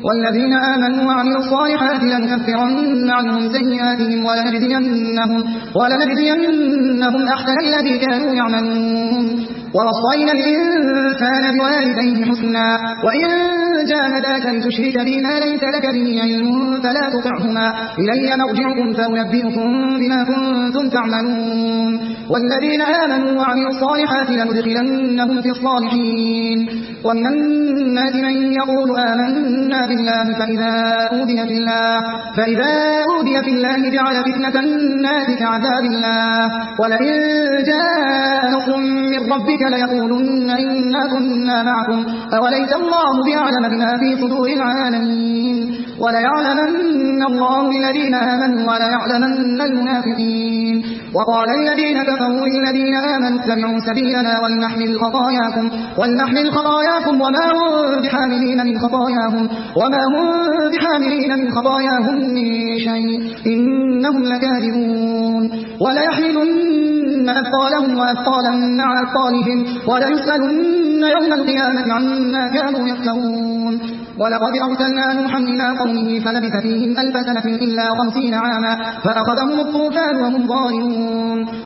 والذين آمنوا وعملوا الصالحات لنكفرن عنهم سيئاتهم ولنجزينهم أحسن الذي كانوا يعملون ووصينا الإنسان بوالديه حسنا وإن جاهداك لتشرك بي ما ليس لك به علم فلا تطعهما إلي مرجعكم فأنبئكم بما كنتم تعملون والذين آمنوا وعملوا الصالحات لندخلنهم في الصالحين ومن الناس من يقول آمنا بالله فإذا أوذي في الله جعل فتنة الناس كعذاب الله ولئن جاء نصر من ربك ليقولن إنا كنا معكم أوليس الله بأعلم بما في صدور العالمين وليعلمن الله الذين آمنوا وليعلمن المنافقين وقال الذين كفروا للذين آمنوا اتبعوا سبيلنا ولنحمل خطاياكم وما هم بحاملين من خطاياهم من شيء إنهم لكاذبون وليحملن أثقالهم وأثقالا مع أثقالهم وليسألن يوم القيامة عما كانوا يفترون ولقد أرسلنا نوحا إلى قومه فلبث فيهم 1000 سنة إلا 50 عاما فأخذهم الطوفان وهم ظالمون